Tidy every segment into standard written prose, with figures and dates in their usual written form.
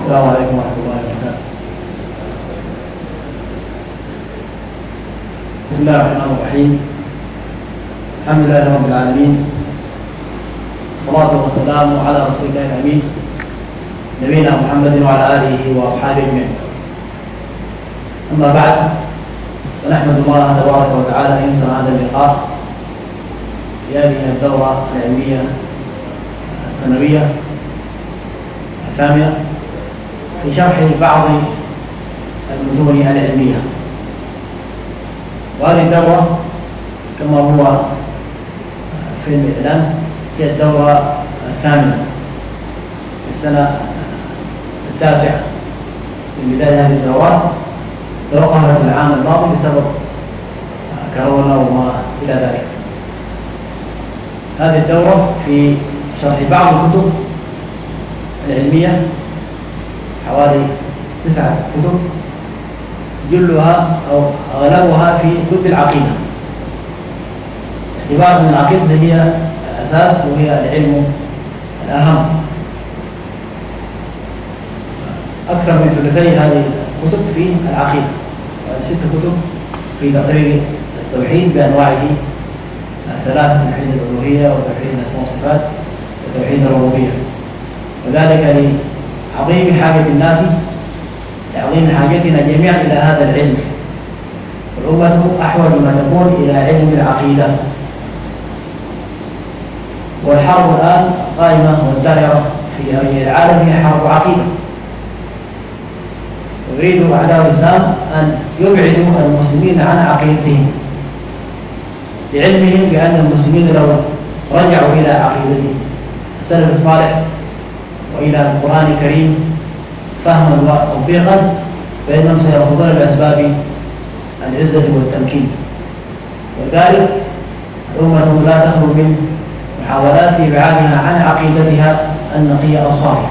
السلام عليكم ورحمة الله وبركاته. بسم الله الرحمن الرحيم. الحمد لله رب العالمين، الصلاة والسلام على رسول الله الأمين نبينا محمد وعلى آله وأصحابه أجمعين. أما بعد، فنحمد الله تبارك وتعالى أن يسر هذا اللقاء في هذه الدورة العلمية السنوية الثامنة في شرح بعض المتون العلمية. وهذه الدورة كما هو في الإعلان هي الدورة الثامنة في السنة التاسعة من بداية هذه الدورات، توقفت في العام الماضي بسبب كورونا وما إلى ذلك. هذه الدورة في شرح بعض الكتب العلمية، حوالي 9 كتب، جلها أو أغلبها في كتب العقيدة، اعتبار أن العقيدة هي الأساس وهي العلم الأهم. أكثر من ثلثي هذه الكتب في العقيدة، 6 كتب في تقرير التوحيد بأنواعه الثلاث: توحيد الألوهية وتوحيد الأسماء والصفات وتوحيد الربوبية. وذلك لعظيم حاجة الناس، لعظيم حاجتنا جميعا إلى هذا العلم، والأمة أحوج ما تكون إلى علم العقيدة. والحرب الآن قائمة والدائرة في العالم هي حرب عقيدة، ويريد أعداء الإسلام أن يبعدوا المسلمين عن عقيدتهم، لعلمهم بأن المسلمين لو رجعوا إلى عقيدتهم السلف الصالح وإلى القرآن الكريم فهما وتوفيقا، فإنهم سيأخذون بأسباب العزة والتمكين. ولذلك الأمة لا تخلو من محاولات إبعادها عن عقيدتها النقية الصافية.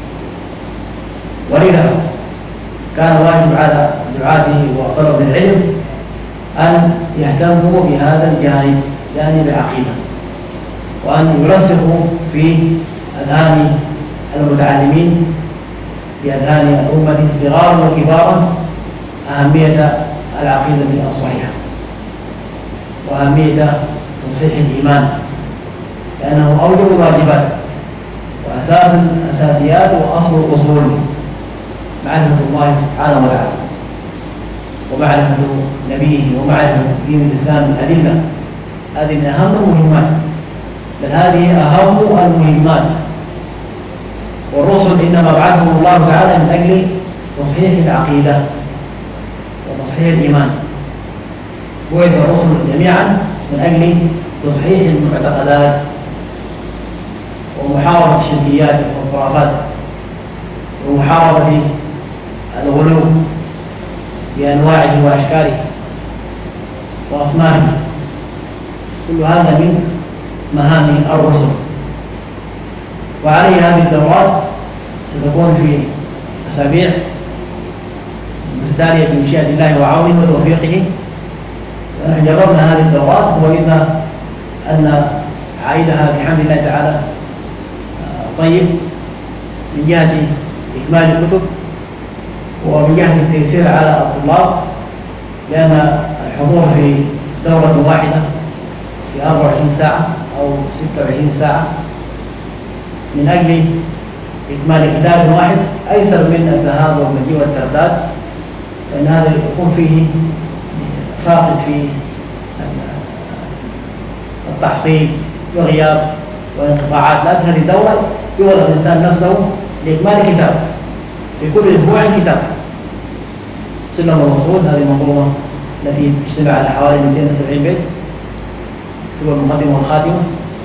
ولذا كان واجب على دعاته وطلب العلم أن يهتموا بهذا الجانب، جانب العقيدة، وأن يرسخوا في أذهان المتعلمين، في أذهان الأمة صغارا وكبارا، أهمية العقيدة الصحيحة وأهمية تصحيح الإيمان، لأنه أوجب الواجبات وأساس الأساسيات وأصل الأصول، معرفة الله سبحانه وتعالى ومعرفة نبيه ومعرفة دين الإسلام الأدلة. هذه من أهم المهمات، بل هذه أهم المهمات. والرسل إنما بعثهم الله تعالى من أجل تصحيح العقيدة وتصحيح الإيمان. بعث الرسل جميعا من أجل تصحيح المعتقدات ومحاربة الشركيات والخرافات ومحاربة الغلو بأنواعه وأشكاله وأصنافه. كل هذا من مهام الرسل. وعليه هذه الدورات ستكون في أسابيع متتالية بمشيئة الله وعونه وتوفيقه. ونحن جربنا هذه الدورات، وإذا أن عائدها بحمد الله تعالى طيب، من جهة إكمال الكتب ومن جهة التيسير على الطلاب، لأن الحضور في دورة واحدة في 24 ساعة أو 26 ساعة من أجل إكمال كتاب واحد أيسر من الذهاب والمجيء والترداد، لأن هذا يكون فيه فاقد في التحصيل وغياب وانقطاعات. لكن هذه الدورة يغلق الإنسان نفسه لإكمال كتاب، في كل أسبوع كتاب. سلم الوصول هذه المنظومة التي تجتمع على حوالي 270 بيت، سوى المقدمة والخاتمة،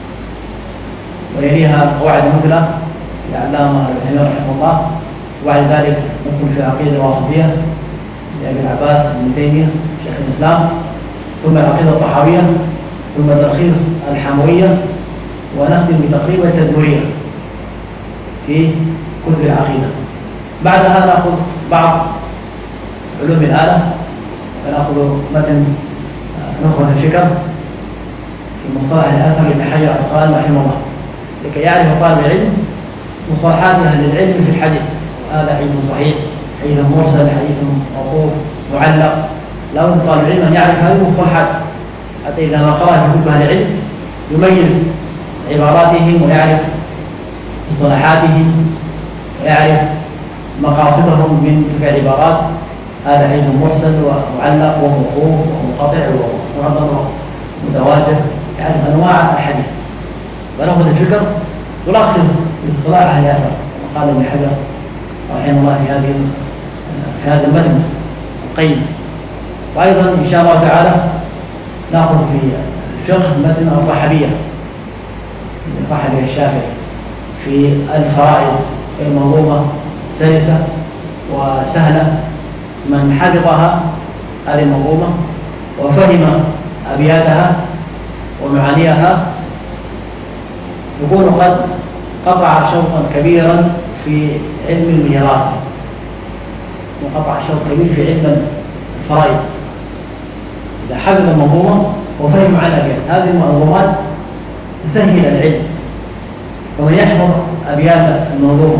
ويليها قواعد مثلى للعلامة العثيمين رحمه الله، وبعد ذلك ندخل في العقيدة الواسطية لأبي العباس ابن تيمية شيخ الإسلام، ثم العقيدة الطحاوية، ثم تلخيص الحموية، ونختم بتقريب التدمرية في كتب العقيدة. بعدها نأخذ بعض علوم الآلة، فنأخذ متن نخبة الفكر في مصطلح الأثر لابن حجر العسقلاني رحمه الله، لكي يعرف طالب العلم مصطلحات أهل العلم في الحديث هذا حديث صحيح، حديث مرسل، حديث موقوف، معلق. لا بد طالب العلم أن يعرف هذه المصطلحات حتى إذا ما قرأ في كتب أهل العلم يميز عباراتهم ويعرف اصطلاحاتهم ويعرف مقاصدهم من تلك العبارات. هذا حديث مرسل ومعلق وموقوف ومنقطع ومعضل ومتواتر، يعرف أنواع الحديث ونأخذ الفكر تلخص اصطلاح أهل الأثر. قال ابن حجر رحمه الله في هذا المتن القيم. وأيضا إن شاء الله تعالى نأخذ في الفقه متن الرحبية الشافعي في الفرائض، المنظومة سلسة وسهلة. من حفظها هذه المنظومة وفهم أبياتها ومعانيها يكون قد قطع شوطا كبيرا في علم الميراث، وقطع شوط كبير في علم الفرائض. إذا حفظ المنظومة وفهم عن أبيات هذه المنظومات تسهل العلم. ومن يحفظ أبيات المنظومة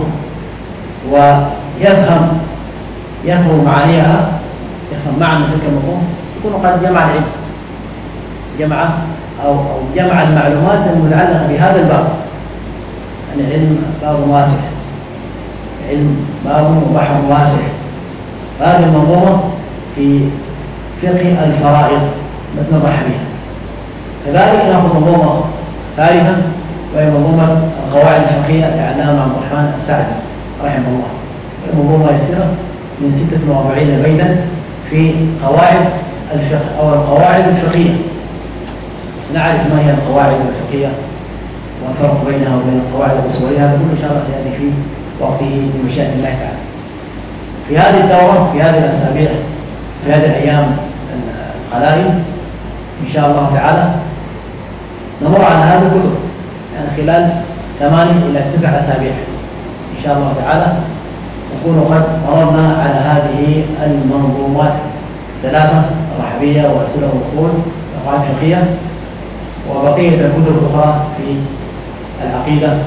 ويفهم معانيها، يفهم معنى تلك المنظومة، يكون قد جمع العلم، جمع المعلومات المتعلقة بهذا الباب. يعني علم باب واسع، علم باب وبحر واسع. هذه المنظومة في فقه الفرائض مثل الرحبية. كذلك نأخذ منظومة ثالثة وهي منظومة القواعد الفقهية للعلامة عبد الرحمن السعدي رحمه الله. منظومة يسيرة من 46 بيتا في قواعد الفقه أو القواعد الفقهية. نعرف ما هي القواعد الفقهية والفرق بينها وبين القواعد الأصولية، هذا كله إن شاء الله سيأتي في وقته بمشيئة الله تعالى. في هذه الدورة، في هذه الأسابيع، في هذه الأيام القلائل إن شاء الله تعالى نمر على هذه الكتب، يعني خلال 8 إلى 9 أسابيع إن شاء الله تعالى نكون قد مررنا على هذه المنظومات 3: الرحبية وأسئلة وأصول وقواعد فقهية، وبقية الكتب الأخرى في العقيدة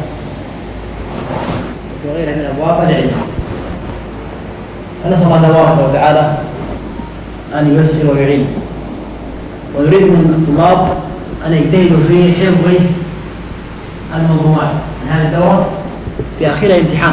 وغيرها من أبواب العلم. فنسأل الله تبارك وتعالى أن ييسر ويعين، ونريد من الطلاب أن يجتهدوا في حفظ المنظومات من هذه الدورة في آخرها امتحان.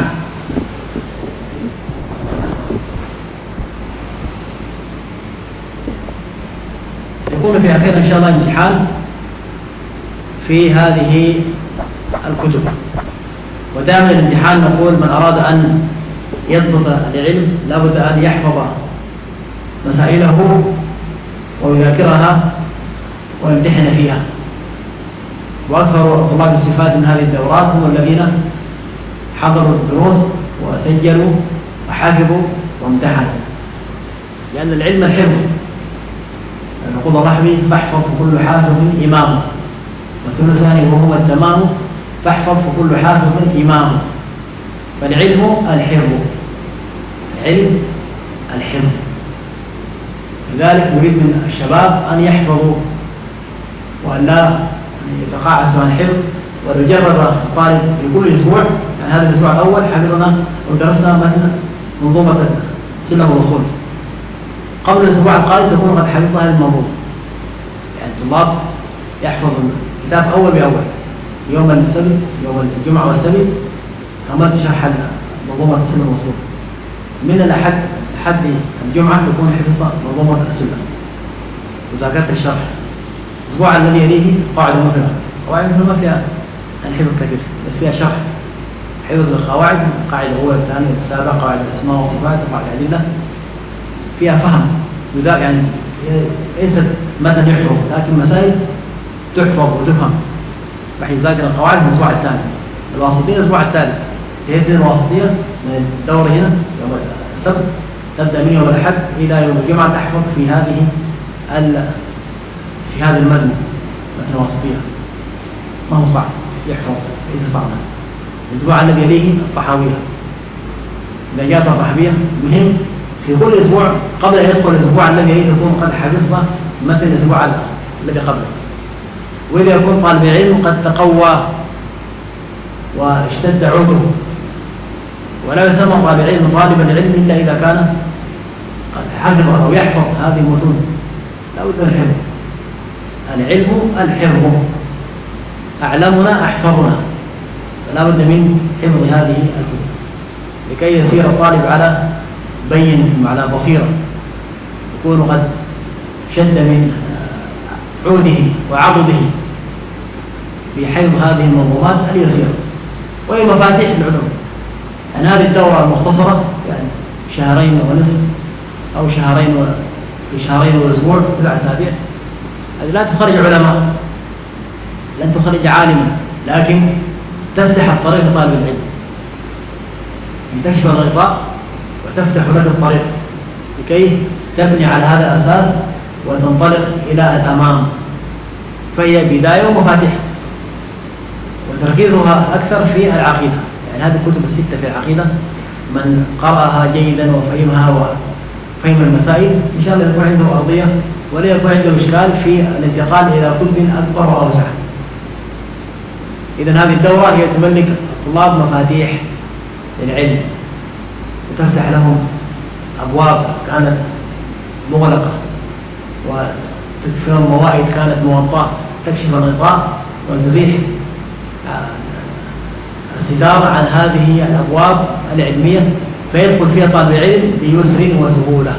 سيكون في آخرها إن شاء الله امتحان في هذه الكتب. ودائما الامتحان نقول من أراد أن يضبط العلم لابد أن يحفظ مسائله ويذاكرها ويمتحن فيها. وأكثر طلاب الصفات من هذه الدورات هم الذين حضروا الدروس وسجلوا وحفظوا وامتحنوا، لأن العلم الحفظ. يقول الرحبي: فاحفظ فكل حافظ إمام. والثلثان وهو التمام، فاحفظ فكل حافظ إمام. فالعلم الحفظ، العلم الحفظ. لذلك نريد من الشباب أن يحفظوا وأن لا يتقاعسوا عن الحفظ، ونجرب الطالب في كل أسبوع. يعني هذا الأسبوع الأول حفظنا ودرسنا مثلا منظومة سلة والوصول، قبل الأسبوع القادم تكون قد حفظت هذه المنظومة. يعني الطلاب يحفظ الكتاب أول بأول، يوم السبت، يوم الجمعة والسبت كما تشرح منظومة سلة والوصول. من الأحد لحد الجمعة تكون حفظت منظومة السلة وذاكرت الشرح. الأسبوع الذي يليه قاعدة مثلا، قواعد مثلا ما فيها الحفظ كثير، بس فيها شرح، حفظ القواعد، القاعدة الأولى الثانية السابعة، قواعد الأسماء والصفات، قواعد الأدلة، فيها فهم. يعني ليست متن يحفظ، لكن مسائل تحفظ وتفهم. راح يذاكر القواعد في الأسبوع الثاني، الواسطية الأسبوع الثالث. تبدأ الواسطية من الدورة هنا يوم السبت، تبدأ من يوم الأحد إلى يوم الجمعة تحفظ في هذا المتن الواسطية. ما هو صعب يحفظ، ليس صعبا. الأسبوع الذي يليه الطحاوية، إذا جاءت الرحبية مهم في كل أسبوع قبل أن يدخل الأسبوع الذي يليه تكون قد حفظت مثل الأسبوع الذي قبله. وإذا يكون طالب العلم قد تقوى واشتد عوده ولا يسمى طالب العلم طالبا العلم إلا إذا كان قد حفظ أو يحفظ هذه المتون. لا بد من الحفظ. العلم الحفظ، أعلمنا أحفظنا، فلا بد من حفظ هذه الكتب لكي يسير الطالب على بين على بصيرة، يكون قد شد من عوده وعضده في حفظ هذه المنظومات اليسيرة وهي مفاتيح العلوم. أن هذه الدورة المختصرة يعني شهرين ونصف أو شهرين وأسبوع 9 أسابيع، هذه لا تخرج علماء، لن تخرج عالما، لكن تفتح الطريق لطالب العلم، تكشف الغطاء وتفتح لك الطريق لكي تبني على هذا الأساس وتنطلق إلى الأمام. فهي بداية ومفاتيح، وتركيزها أكثر في العقيدة. يعني هذه الكتب الستة في العقيدة من قرأها جيدا وفهمها وفهم المسائل إن شاء الله يكون عنده أرضية ولا يكون عنده إشكال في الانتقال إلى كتب أكبر وأوسع. إذن هذه الدورة هي تملك الطلاب مفاتيح للعلم وتفتح لهم أبواب كانت مغلقة وتكفر مواعيد كانت موطاة، تكشف الغطاء وتزيح الستار عن هذه الأبواب العلمية، فيدخل فيها طالب العلم بيسر وسهولة.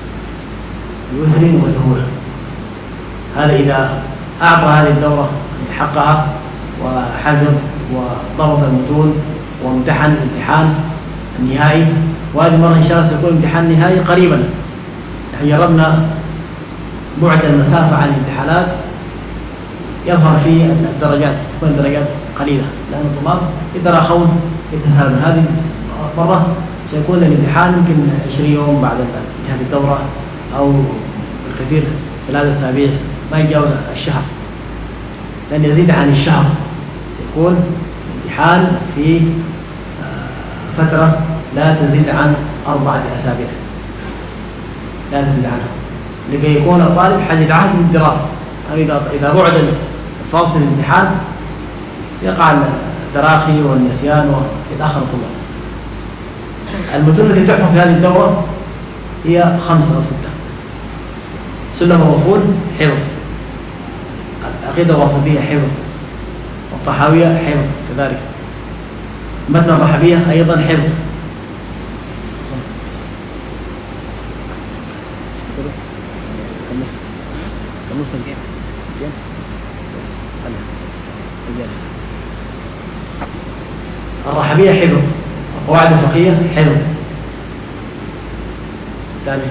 هذا إذا أعطى هذه الدورة حقها وحفظ وضبط المتون وامتحن الامتحان النهائي. وهذه مرة إن شاء الله سيكون امتحان نهائي قريبا. نحن جربنا بعد المسافة عن الامتحانات يظهر في الدرجات، تكون الدرجات قليلة لأن الطلاب يتراخون يتساهلون. هذه مرة سيكون الامتحان يمكن 20 يوم بعد انتهاء الدورة أو الكثير 3 أسابيع، ما يتجاوز الشهر، لن يزيد عن الشهر. سيكون امتحان في فترة لا تزيد عن 4 أسابيع، لا تزيد عنها، لكي يكون الطالب حديث عهد بالدراسة. إذا بعد فاصل الامتحان يقع التراخي والنسيان ويتأخر الطلاب. المتون التي تحفظ في هذه الدورة هي 5 أو 6. سلم الوصول حفظ، العقيدة الواسطية حفظ، والطحاوية حفظ كذلك، متن الرحبية أيضا حفظ. الرحبية حفظ، القواعد الفقهية حفظ. ثاني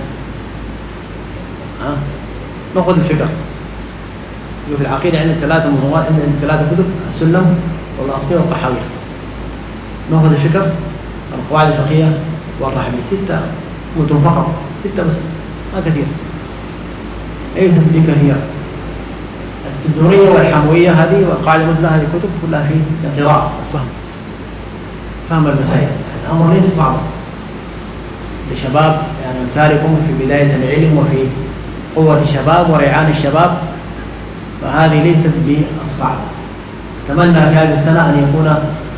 نأخذ الفكرة في العقيدة عندنا 3 منظومات، عندنا 3 كتب: السلم والأصلية والطحاوية. نأخذ الفكر، القواعد الفقهية والرحبية. 6 متون فقط، 6 بس، ما كثير. أي تلك هي التدورية والحموية هذه والقاعدة المثلى، هذه الكتب كلها في القراءة والفهم، فهم المسائل. الأمر ليس صعبا لشباب يعني أمثالكم في بداية العلم وفي قوة الشباب وريعان الشباب، فهذه ليست بالصعبة. أتمنى في هذه السنة أن يكون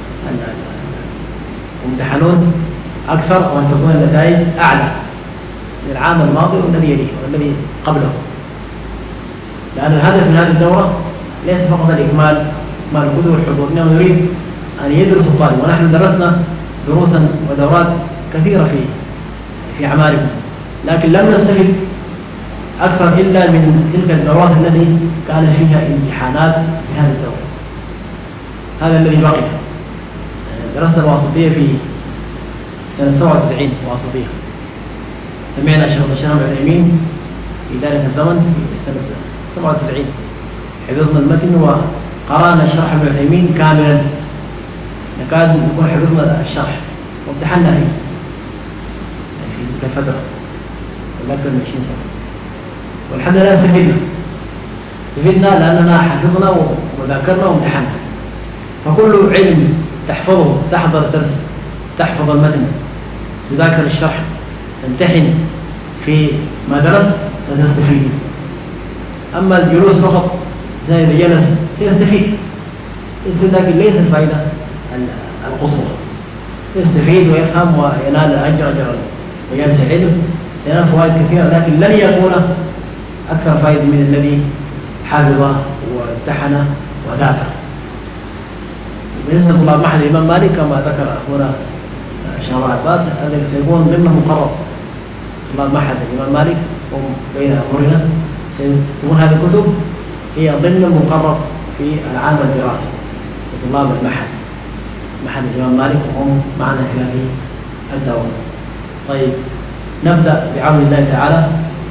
الممتحنون أكثر وأن تكون النتائج أعلى من العام الماضي والذي يليه والذي قبله، لأن الهدف من هذه الدورة ليس فقط الإكمال الكتب والحضور، إنما نريد أن يدرس الطالب. ونحن درسنا دروسا ودورات كثيرة في أعمالكم، لكن لم نستفد أكثر إلا من تلك الدورات التي كان فيها امتحانات في هذه الدورة. هذا الذي بقي. درسنا الواسطية في سنة 97 واسطية، سمعنا الشيخ العثيمين في ذلك الزمن في سنة 97، حفظنا المتن وقرأنا الشرح ابن عثيمين كاملا، نكاد نكون حفظنا الشرح وامتحنا فيه في تلك الفترة أكثر من 20 سنة. والحمد لله استفدنا لأننا حفظنا وذاكرنا وامتحنا. فكل علم تحفظه، تحضر درس، تحفظ المتن، تذاكر الشرح، تمتحن في ما درست، ستستفيد. أما الجلوس فقط زي إذا جلس سيستفيد، لكن ليس الفائدة القصوى. يستفيد ويفهم وينال أجر وينسى علم، سينال فوائد كثيرة، لكن لن يكون أكثر فائدة من الذي حفظ وامتحن وذاكر. بالنسبة لطلاب معهد الإمام مالك كما ذكر أخونا الشيخ عباس، هذا سيكون ضمن مقرر طلاب معهد الإمام مالك، هم بين أمرنا سيكون هذه الكتب هي ضمن المقرر في العام الدراسي لطلاب معهد الإمام مالك، وهم معنا في هذه الدورة. طيب نبدأ بعون الله تعالى،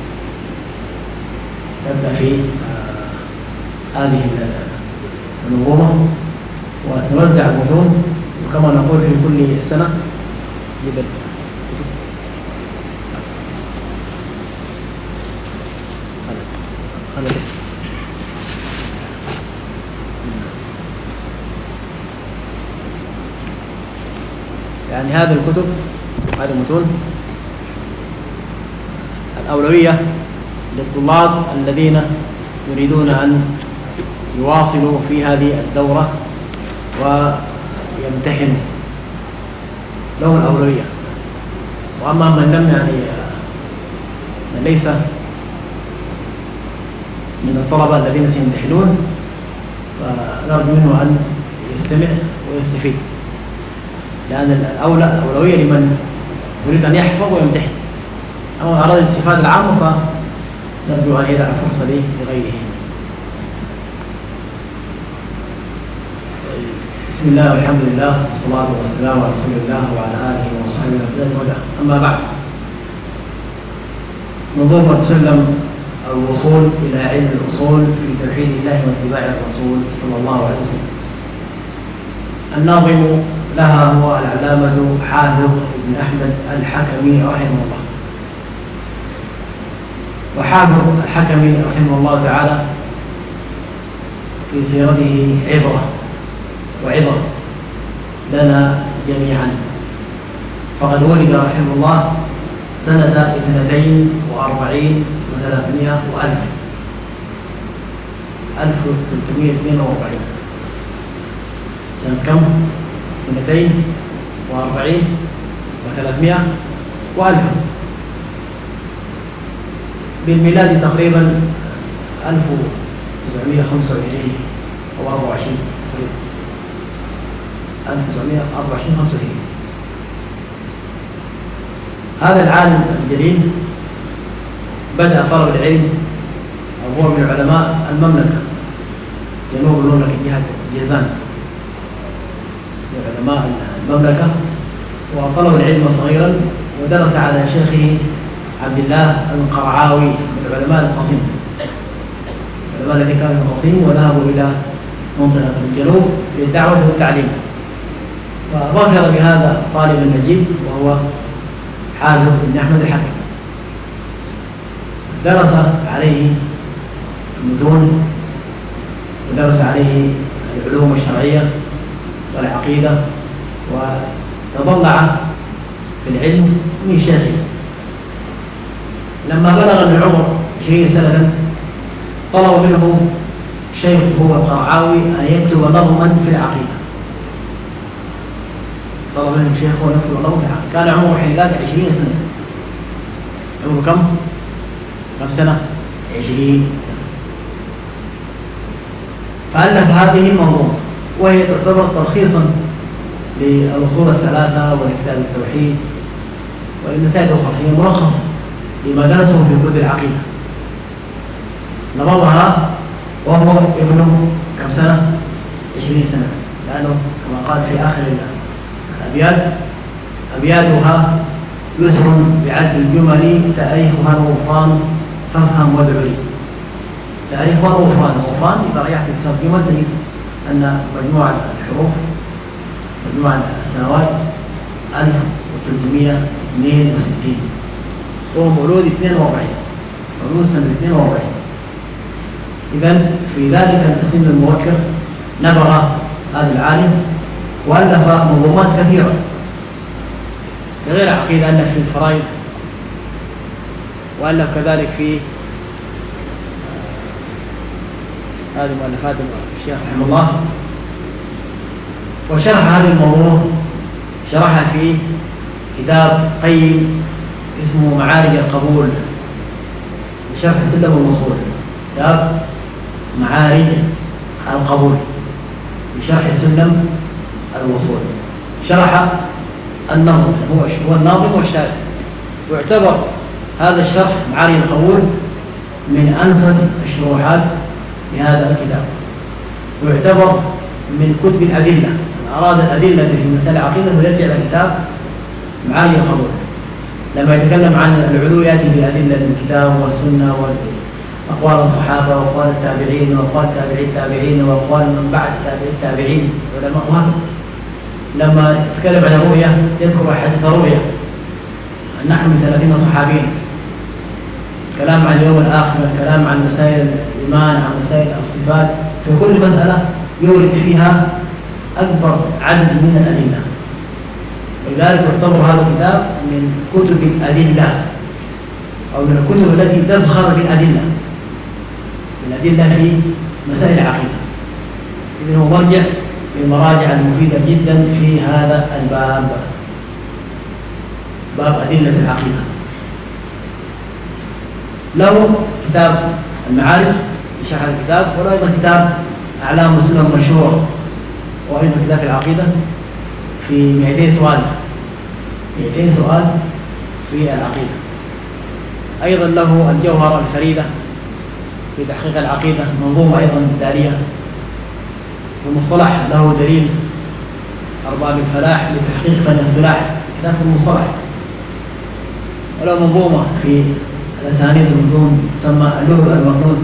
نبدأ في هذه المنظومة وسنوزع المتون، وكما نقول في كل سنة يعني هذه الكتب، هذه المتون الأولوية للطلاب الذين يريدون أن يواصلوا في هذه الدورة ويمتحنوا، لهم الأولوية. وأما من لم من ليس من الطلبة الذين سيمتحنون فنرجو منه أن يستمع ويستفيد، لأن الأولوية لمن يريد أن يحفظ ويمتحن. أما أراد الاستفادة العامة فنرجو أن يدع الفرصة لغيره. بسم الله والحمد لله والصلاة والسلام على رسول الله وعلى آله وصحبه وسلم. أما بعد، منظومة سلم الوصول إلى علم الأصول في توحيد الله واتباع الرسول صلى الله عليه وسلم. الناظم لها هو العلامة حافظ بن أحمد الحكمي رحمه الله. وحافظ الحكمي رحمه الله تعالى في سيرته عبرة وعظة لنا جميعا، فقد ولد رحمه الله سنة 42 و300 وألف 1342. سنة كم؟ 42 و300 وألف. بالميلاد تقريبا 1925 أو 24 1924. هذا العالم الجليل بدأ طلب العلم، أو هو من علماء المملكة جنوب المملكة جهة جيزان، من علماء المملكة، وطلب العلم صغيرا ودرس على شيخه عبد الله القرعاوي من علماء القصيم، العلماء الذين كانوا في القصيم وذهبوا إلى منطقة الجنوب للدعوة والتعليم. فظفر بهذا الطالب النجيب وهو حافظ بن أحمد الحكمي. درس عليه المتون ودرس عليه العلوم الشرعية والعقيدة، وتضلع في العلم من شيخه. لما بلغ من العمر 20 سنة طلب منه شيخ هو القرعاوي أن يكتب نظما في العقيدة. طلب منه الشيخ هو يكتب نظما في العقيدة. كان عمره حينذاك 20 سنة. عمره كم سنة؟ 20 سنة. فألف هذه المنظومة، وهي تعتبر تلخيصا للأصول الثلاثة ولكتاب التوحيد والمسائل الأخرى. هي ملخص لما درسه في كتب العقيدة. نظمها وهو ابن كم سنة؟ 20 سنة، لأنه كما قال في آخر الأبيات: أبياتها يسر بعد الجمل تاريخها الغفران فافهم وادعو لي. تاريخها الغفران إذا رجعت في الترجمة تجد أن مجموع الحروف، مجموع السنوات 1362. هو مولود 42، مولود سنة 42. إذن في ذلك السن المبكر نبغ هذا العالم وألف منظومات كثيرة، غير عقيدة ألف في الفرائض، وألف كذلك في هذه مؤلفات الشيخ رحمه الله. وشرح هذه الموضوع شرحها في كتاب قيم اسمه معارج القبول لشرح السلم والوصول. كتاب معارج القبول لشرح السلم الوصول. شرح النظم، هو الناظم والشارح، ويعتبر هذا الشرح معارج القبول من أنفس الشروحات لهذا الكتاب، ويعتبر من كتب الأدلة. من أراد الأدلة في مسألة عقيدة فيرجع إلى كتاب معارج القبول. لما يتكلم عن العلو يأتي بأدلة من الكتاب والسنة وأقوال الصحابة وأقوال التابعين وأقوال تابعي التابعين وأقوال من بعد تابعي التابعين علماء وهكذا. لما يتكلم عن الرؤية يذكر حديث الرؤية، نحن من 30 صحابين، كلام عن اليوم الآخر، كلام عن مسائل الإيمان، عن مسائل الصفات، في كل مسألة يورد فيها أكبر عدد من الأدلة. ولذلك يعتبر هذا الكتاب من كتب الأدلة، أو من الكتب التي تزخر بالأدلة، الأدلة في مسائل العقيدة. إذن هو مرجع من المراجع المفيدة جدا في هذا الباب، باب أدلة العقيدة. له كتاب المعارج لشرح الكتاب، وله أيضا كتاب أعلام السنة المشهورة، وأيضا كتاب العقيدة في 200 سؤال، 200 سؤال في العقيدة. أيضا له الجوهرة الفريدة في تحقيق العقيدة، منظومة أيضا دارية. المصطلح له دليل أرباب الفلاح لتحقيق فن الصلاح، كتاب المصطلح. وله منظومة في الأسانيد المتون تسمى اللؤلؤ المكنون.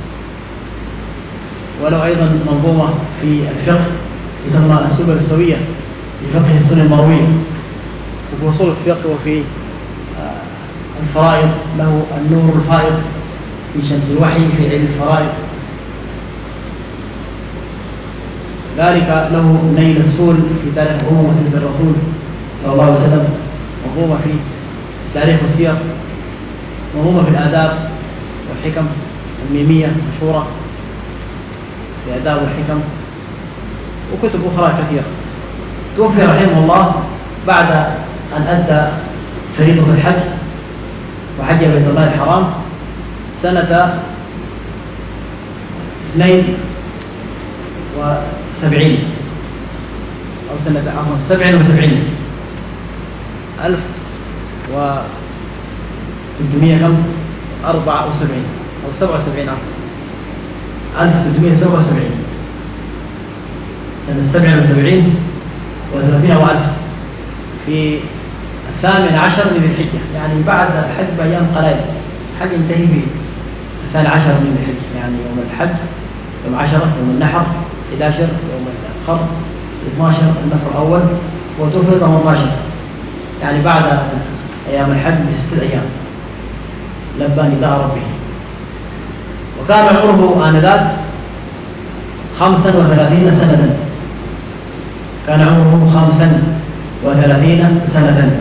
وله أيضا منظومة في الفقه تسمى السبل السوية لفقه السنة المروية. وفي أصول الفقه وفي الفرائض له النور الفائض في شمس الوحي في علم الفرائض. ذلك له نيل السول في تاريخ أمم وسيرة الرسول صلى الله عليه وسلم، منظومة في تاريخ والسير، منظومة في الآداب والحكم الميمية مشهورة في آداب والحكم، وكتب أخرى كثيرة. توفي رحمه الله بعد أن أدى فريضة الحج وحج بيت الله الحرام سنة 72 أو سنة 77 1374 أو 77 1377 سنة 77 و30 وألف في 18 من الحجة، يعني بعد الحج بأيام قليل. الحج ينتهي في 12 من الحجة، يعني يوم الحج يوم 10، يوم النحر 11، يوم الخر 12 النفر الأول، وتوفي 18، يعني بعد أيام الحج ب6 أيام لبى نداء ربه. وكان عمره آنذاك 35 سنة، كان عمره 35 سنة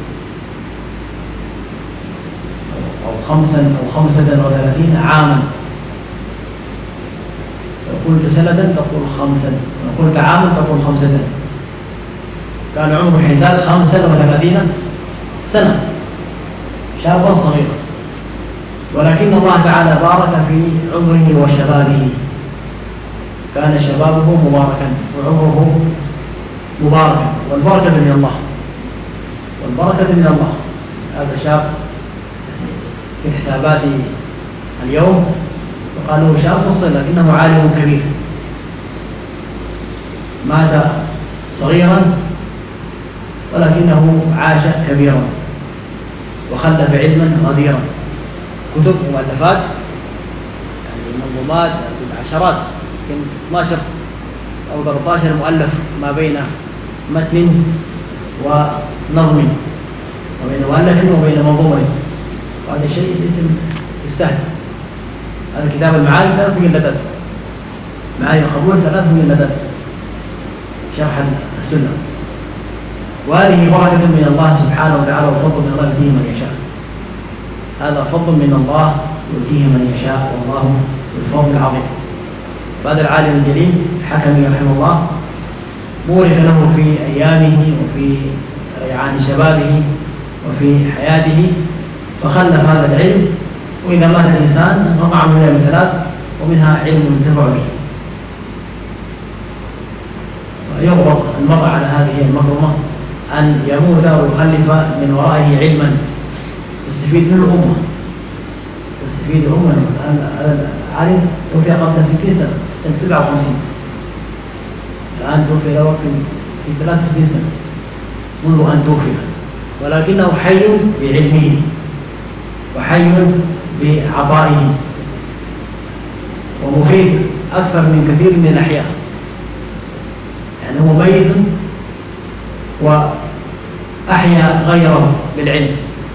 أو 35 عاما. لو قلت سنة تقول 5، ولو قلت عاما تقول 5. كان عمره حينذاك 35 سنة، شابا صغيرا، ولكن الله تعالى بارك في عمره وشبابه. كان شبابه مباركا وعمره مباركا، والبركة من الله، والبركة من الله. هذا شاب في حسابات اليوم وقال له شاب صغير لكنه عالم كبير، مات صغيرا ولكنه عاش كبيرا وخلف علما غزيرا، كتب ومؤلفات، يعني منظومات بالعشرات، يمكن 12 أو 13 مؤلف ما بين متن ونظم، وبين مؤلف وبين منظومة. وهذا شيء يتم بالسهل. هذا كتاب المعارج 3 مجلدات، معارج القبول 3 مجلدات شرح السنة. وهذه بركة من الله سبحانه وتعالى، وفضل من الله يؤتيه من يشاء. هذا فضل من الله يؤتيه من يشاء، والله ذو الفضل العظيم. وهذا العالم الجليل الحكمي رحمه الله بورك له في أيامه وفي ريعان شبابه وفي حياته فخلف هذا العلم. وإذا مات الإنسان فمعه من ثلاث، ومنها علم ينتفع به. ويغرق المرء على هذه المكرمة أن يموت ويخلف من ورائه علما تستفيد منه الأمة، تستفيد الأمة. العالم توفي قبل 60 سنة، سنة 57، الآن توفي له في 63 سنة منذ أن توفي، ولكنه حي بعلمه وحي بعطائه ومفيد أكثر من كثير من الأحياء. يعني هو ميت وأحيا غيره بالعلم،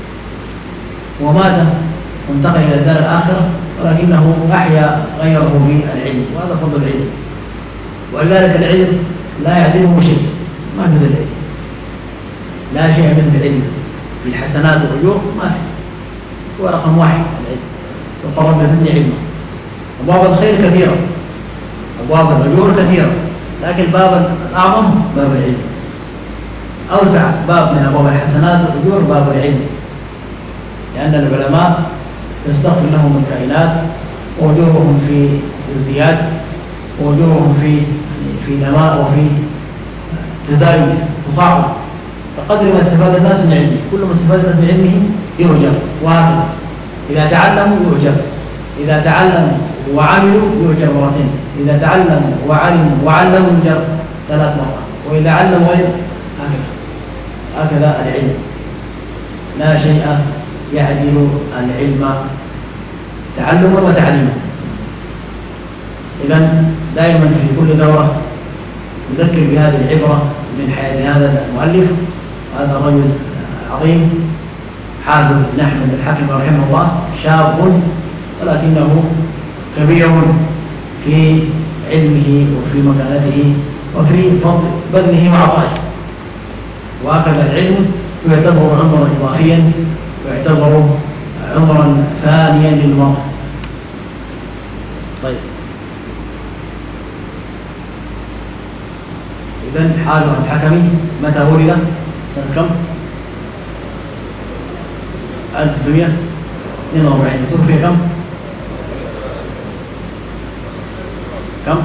ومات وانتقل إلى دار الآخرة، ولكنه أحيا غيره بالعلم، وهذا فضل العلم. ولذلك العلم لا يعدله شيء، ما مثل العلم، لا شيء مثل العلم في الحسنات والأجور، ما في، هو رقم واحد العلم، يقرب من علمه. أبواب الخير كثيرة، أبواب الأجور كثيرة، لكن باب الأعظم باب العلم. أوسع باب من أبواب الحسنات والأجور باب العلم، لأن العلماء يستغفر لهم الكائنات، وأجورهم في ازدياد، وأجورهم في نماء وفي تزايد تصاعد، فقدر ما استفاد الناس من علمه، كل ما استفاد من علمه يرجى، وهكذا. إذا تعلموا يرجى، إذا تعلموا وعملوا يرجى مرتين، إذا تعلموا وعلموا وعلموا يرجى 3 مرات، وإذا علموا هكذا العلم. لا شيء يعدل العلم تعلما وتعليما. إذن دائما في كل دورة نذكر بهذه العبرة من حياة هذا المؤلف، هذا الرجل عظيم حافظ بن أحمد الحكم رحمه الله، شاب ولكنه كبير في علمه وفي مكانته وفي فضل بذله وعطائه. وهكذا العلم يعتبر عمرا إضافيا، ويعتبر عمرا ثانيا للمرء. طيب، إذن حال الحكمي متى ولد؟ سنة كم؟ 1342. توفي كم؟ كم؟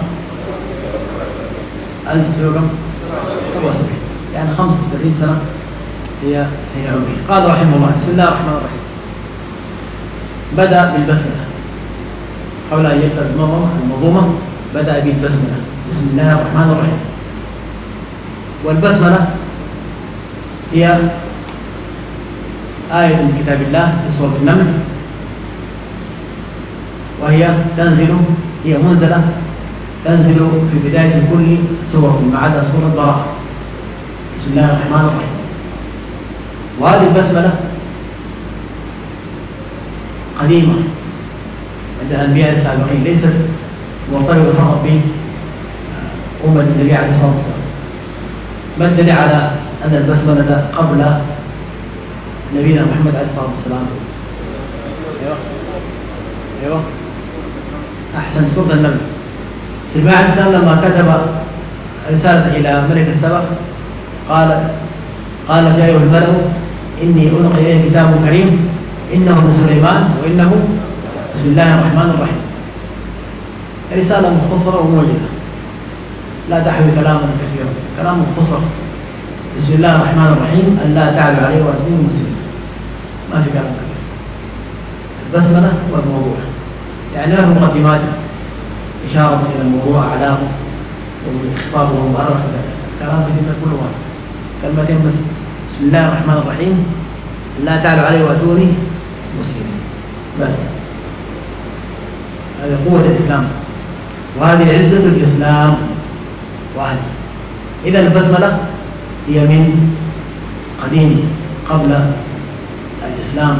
1977، يعني 35 سنة هي عمره. قال رحمه الله: بسم الله الرحمن الرحيم. بدأ بالبسملة قبل أن يبدأ المنظومة، بدأ بالبسملة، بسم الله الرحمن الرحيم. والبسملة هي آية من كتاب الله في سورة النمل، وهي هي منزلة تنزل في بداية كل سورة ما عدا سورة براءة. بسم الله الرحمن الرحيم. وهذه البسملة قديمة عند الأنبياء السابقين، ليست مرتبطة فقط بأمة النبي عليه الصلاة والسلام. ما الدليل على أن البسملة قبل نبينا محمد عليه الصلاة والسلام؟ أيوه أحسن، سورة النمل. سماع الإسلام لما كتب رسالة إلى ملك السبأ قال يا أيها الملأ إني ألقي إليه كتاب كريم إنه من سليمان وإنه بسم الله الرحمن الرحيم. رسالة مختصرة وموجزة، لا تحوي كلاما كثيرا، كلام مختصر. بسم الله الرحمن الرحيم، أن لا تعلوا عليه وأتوني مسلمين، ما في كلام كثير. البسملة والموضوع يعني له مقدمات إشارة إلى الموضوع، أعلامه وخطابه ومؤرخ، كلام كثير كله واحد، كلمتين بس. بسم الله الرحمن الرحيم، لا تعلوا عليه وأتوني مسلمين، بس. هذه قوة الإسلام، وهذه عزة الإسلام وأهله. إذا البسملة هي من قديم، قبل الإسلام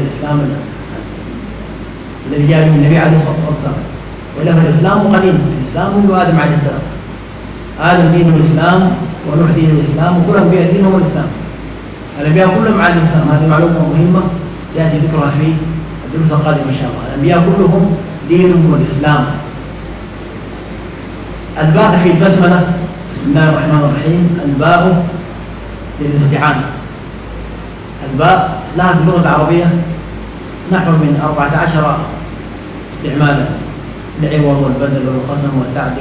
الذي جاء به النبي عليه الصلاة والسلام. وإلا فالإسلام قديم، الإسلام منذ آدم عليه السلام. آدم دينه الإسلام، ونوح دينه الإسلام، وكل أنبياء دينهم الإسلام. الأنبياء كلهم على الإسلام، هذه معلومة مهمة سيأتي ذكرها في الدروس القادمة إن شاء الله. الأنبياء كلهم دينهم الإسلام. الباقي في البسملة بسم الله الرحمن الرحيم. الباء للاستعانة. الباء لها في اللغة العربية نحو من 14 استعمالا، العوض والبدل والقسم والتعدية،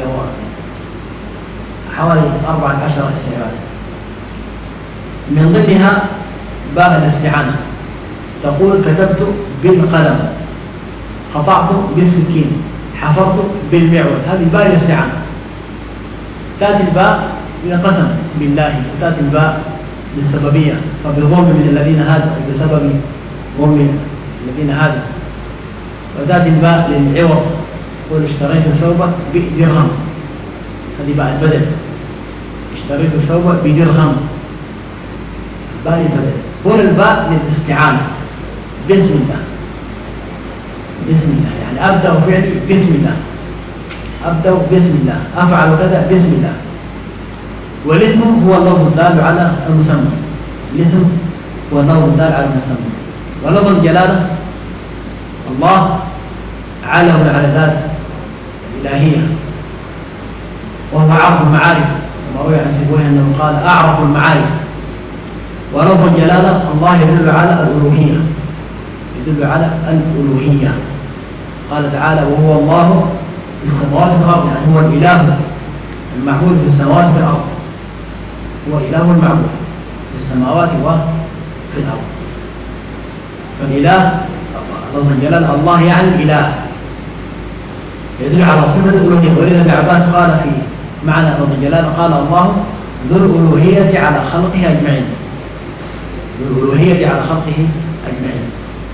حوالي 14 استعمالا. من ضمنها باء الاستعانة، تقول كتبت بالقلم، قطعت بالسكين، حفرت بالمعول. هذه باء الاستعانة. تأتي الباء للقسم بالله، وتأتي الباء للسببية، فبظلم من الذين هادوا، بسبب ظلم الذين هادوا. وتأتي الباء للعوض، قل اشتريت ثوبا بدرهم، هذه باء البدل، اشتريت ثوبا بدرهم، باء البدل. هنا الباء للاستعانة، بسم الله، بسم الله، يعني أبدأ فعلي بسم الله، أبدأ بسم الله، أفعل كذا بسم الله. والاسم هو اللفظ الدال على المسمى، الاسم هو اللفظ الدال على المسمى. ولفظ الجلالة الله علم على ذات الإلهية، وهو عرف المعارف، وروي عن سيبويه أنه قال أعرف المعارف. ولفظ الجلالة الله يدل على الألوهية، يدل على الألوهية. قال تعالى وهو الله في السماوات والأرض، يعني هو الإله المعبود في السماوات والأرض، هو إله المعبود في السماوات وفي الأرض. فالإله لفظ الجلالة الله يعني الإله، يدل على صفة الألوهية. ولذا ابن عباس قال في معنى لفظ الجلالة قال الله ذو الألوهية على خلقه أجمعين، ذو الألوهية على خلقه أجمعين.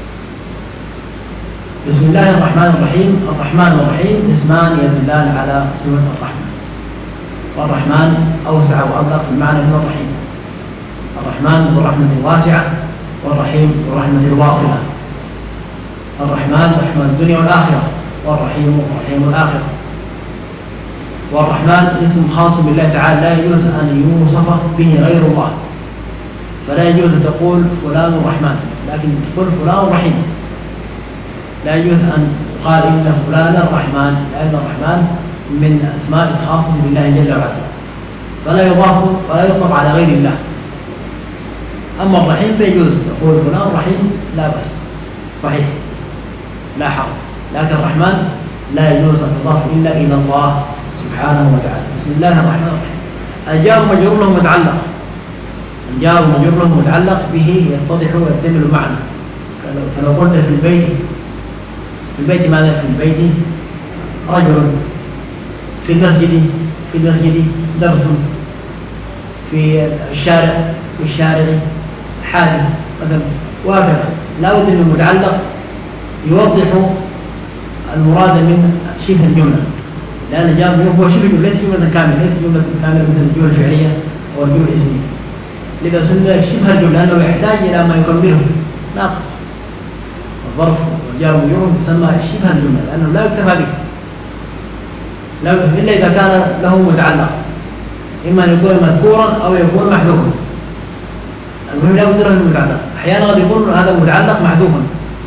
بسم الله الرحمن الرحيم. الرحمن والرحيم اسمان يدلان على صفة الرحمن، والرحمن أوسع وأبلغ في المعنى من الرحيم. الرحمن ذو رحمة واسعة، والرحيم ذو رحمة واصلة. الرحمن رحمة الدنيا والآخرة، والرحيم رحيم الآخرة. والرحمن اسم خاص بالله تعالى، لا يجوز أن يوصف به غير الله، فلا يجوز أن تقول فلان الرحمن، لكن تقول فلان الرحيم. لا يجوز أن يقال إن فلان الرحمن، لأن الرحمن من أسماء خاصة بالله جل وعلا، فلا يضاف ولا يطلق على غير الله. أما الرحيم فيجوز تقول فلان الرحيم، لا بأس، صحيح، لا حرج. لكن الرحمن لا يجوز أن تضاف إلا إلى الله سبحانه وتعالى. بسم الله الرحمن الرحيم. الجار مجرور له متعلق، الجار مجرور له متعلق به يتضح ويكتمل معنى. فلو قلت في البيت، في البيت ماذا؟ في البيت رجل، في المسجد، في المسجد درس، في الشارع، في الشارع حادث مثلا، وهكذا. لا بد من المتعلق يوضح المراد من شبه الجملة، لأن الجار هو شبه الجملة، ليس جملة كاملة، ليس جملة كاملة مثل الجملة الفعلية أو الجملة الاسمية. لذا سمي شبه الجملة لأنه يحتاج إلى ما يكمله ناقص. الظرف والجار والمجرور تسمى شبه الجملة لأنه لا يكتفى به، لا يكتفى إلا إذا كان له متعلق، إما أن يكون مذكورا أو يكون محذوفا. المهم لا بد له من متعلق. أحيانا قد يكون هذا المتعلق محذوفا،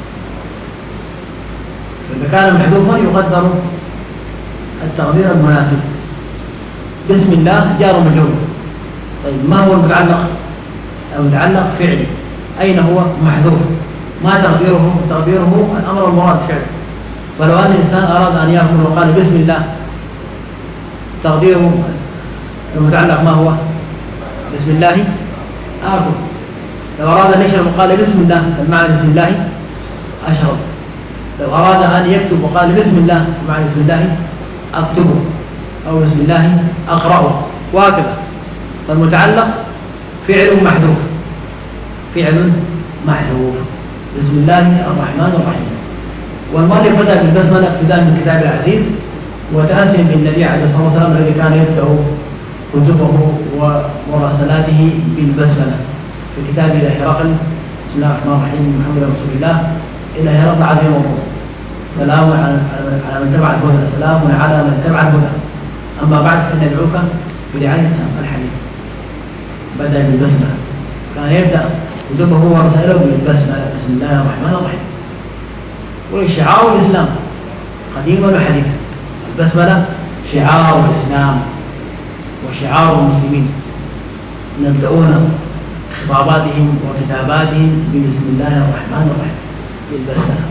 فإذا كان محذوفا يقدر التقدير المناسب. بسم الله جار مجرور. طيب ما هو المتعلق؟ المتعلق فعلي، أين هو؟ محذوف. ما تقديره؟ تقديره الأمر المراد فعل. فلو أن الإنسان أراد أن يأكل وقال بسم الله، تقديره المتعلق ما هو؟ بسم الله آكل. لو أراد أن يشرب وقال بسم الله، فالمعنى بسم الله أشرب. لو أراد أن يكتب وقال بسم الله، فالمعنى بسم الله أكتبه، أو بسم الله أقرأه، وهكذا. فالمتعلق فعل محذوف، فعل محذوف. بسم الله الرحمن الرحيم. والمؤلف بدأ بالبسملة ابتداء من كتاب العزيز، وتأسيا بالنبي عليه الصلاة والسلام الذي كان يبدأ كتبه ومراسلاته بالبسملة. في كتاب إلى هرقل بسم الله الرحمن الرحيم محمد رسول الله إلى هرقل عظيم الله، سلام على من تبع الهدى، سلام على من تبع الهدى، أما بعد فإن ندعوك برعاية الحديث. بدأ بالبسملة، كان يبدأ كتبه ورسائله بالبسملة، بسم الله الرحمن الرحيم. وشعار الإسلام قديما وحديثا، البسملة شعار الإسلام، وشعار المسلمين، يبدأون خطاباتهم وكتاباتهم بسم الله الرحمن الرحيم بالبسملة.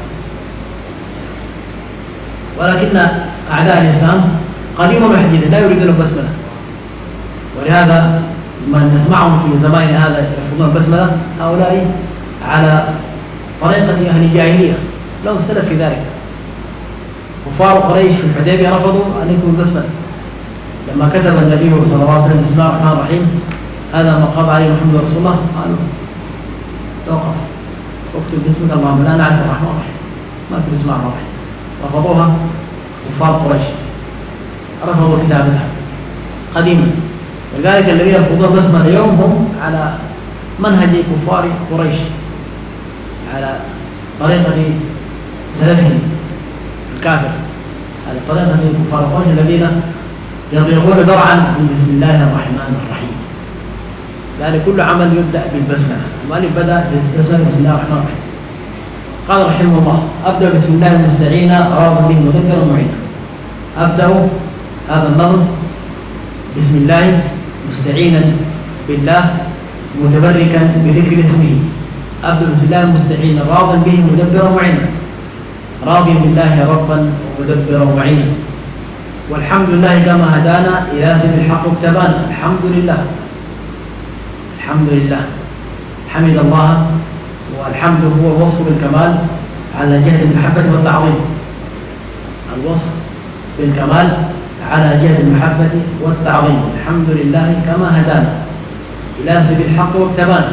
ولكن أعداء الإسلام قديما وحديثا لا يريدون البسملة، ولهذا من نسمعهم في زماننا هذا يرفضون البسملة هؤلاء على طريقة أهل الجاهلية، لهم سلف في ذلك. كفار قريش في الحديبية رفضوا أن يكون البسملة، لما كتب النبي صلى الله عليه وسلم بسم الله الرحمن الرحيم هذا ما قضى عليه محمد رسول الله، قالوا توقف، اكتب باسمك اللهم لا نعرف الرحمن الرحيم، ما اكتب بسم الله الرحمن الرحيم. رفضوها كفار قريش، رفضوا كتابتها قديما. ولذلك الذين يرفضون البسملة اليوم هم على منهج كفار قريش، على طريقة سلفهم الكافر، على طريقة كفار قريش الذين يضيقون درعا بسم الله الرحمن الرحيم. ذلك كل عمل يبدأ بالبسملة. المؤلف بدأ بالبسملة بسم الله الرحمن الرحيم. قال رحمه الله: أبدأ بسم الله المستعين راض به مذكرا معينا. أبدأ هذا النظم بسم الله مستعينا بالله متبركا بذكر اسمه. أبدأ بسم الله المستعين راضا به مدبرا معينا، راضيا بالله ربا ومدبرا معينا. والحمد لله كما هدانا إلى سبيل الحق اكتبانا. الحمد لله، الحمد لله، حمد الله. والحمد هو الوصف بالكمال على جهة المحبة والتعظيم، الوصف بالكمال على جهة المحبة والتعظيم. الحمد لله كما هدانا إلى سبيل الحق واكتبانا.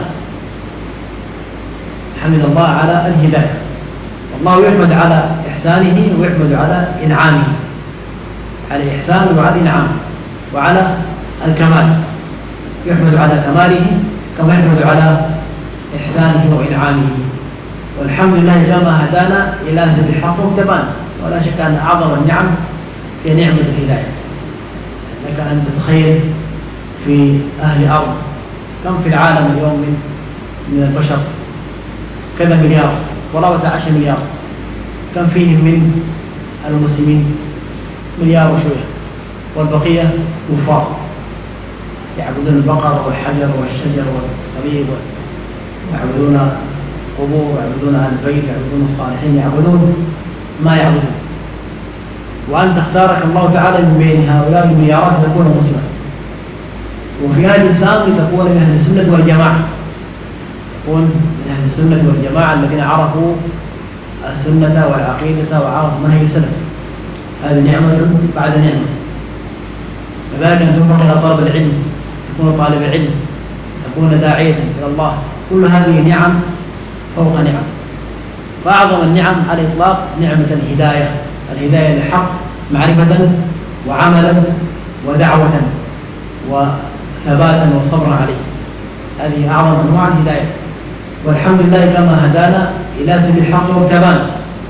حمد الله على الهداية، والله يحمد على إحسانه ويحمد على إنعامه، على إحسانه وعلى إنعامه وعلى الكمال. يحمد على كماله كما يحمد على إحسانه وإنعامه. والحمد لله كما هدانا إلى سبيل الحق واكتبانا. ولا شك أن أعظم النعم هي نعمة الهداية. لك أن تتخيل في أهل الأرض كم في العالم اليوم من البشر، كذا مليار، قرابة 10 مليار. كم فيهم من المسلمين؟ مليار وشوية، والبقية كفار يعبدون البقر والحجر والشجر والصليب، ويعبدون قبور، ويعبدون أهل البيت، ويعبدون الصالحين، يعبدون ما يعبدون. وأنت اختارك الله تعالى من بين هؤلاء المليارات لتكون مسلما، وفي هذه الإسلام لتكون من أهل السنة والجماعة، تكون من أهل السنة والجماعة الذين عرفوا السنة والعقيدة وعرفوا منهج السلف. هذه نعمة بعد نعمة. كذلك أن تنفق إلى طلب العلم، تكون طالب العلم، تكون داعية إلى الله، كل هذه نعم فوق نعم. فأعظم النعم على الإطلاق نعمة الهداية، الهداية للحق معرفة وعملا ودعوة وثباتا وصبرا عليه. هذه أعظم أنواع الهداية. والحمد لله كما هدانا إلى سبيل الحق واكتبانا.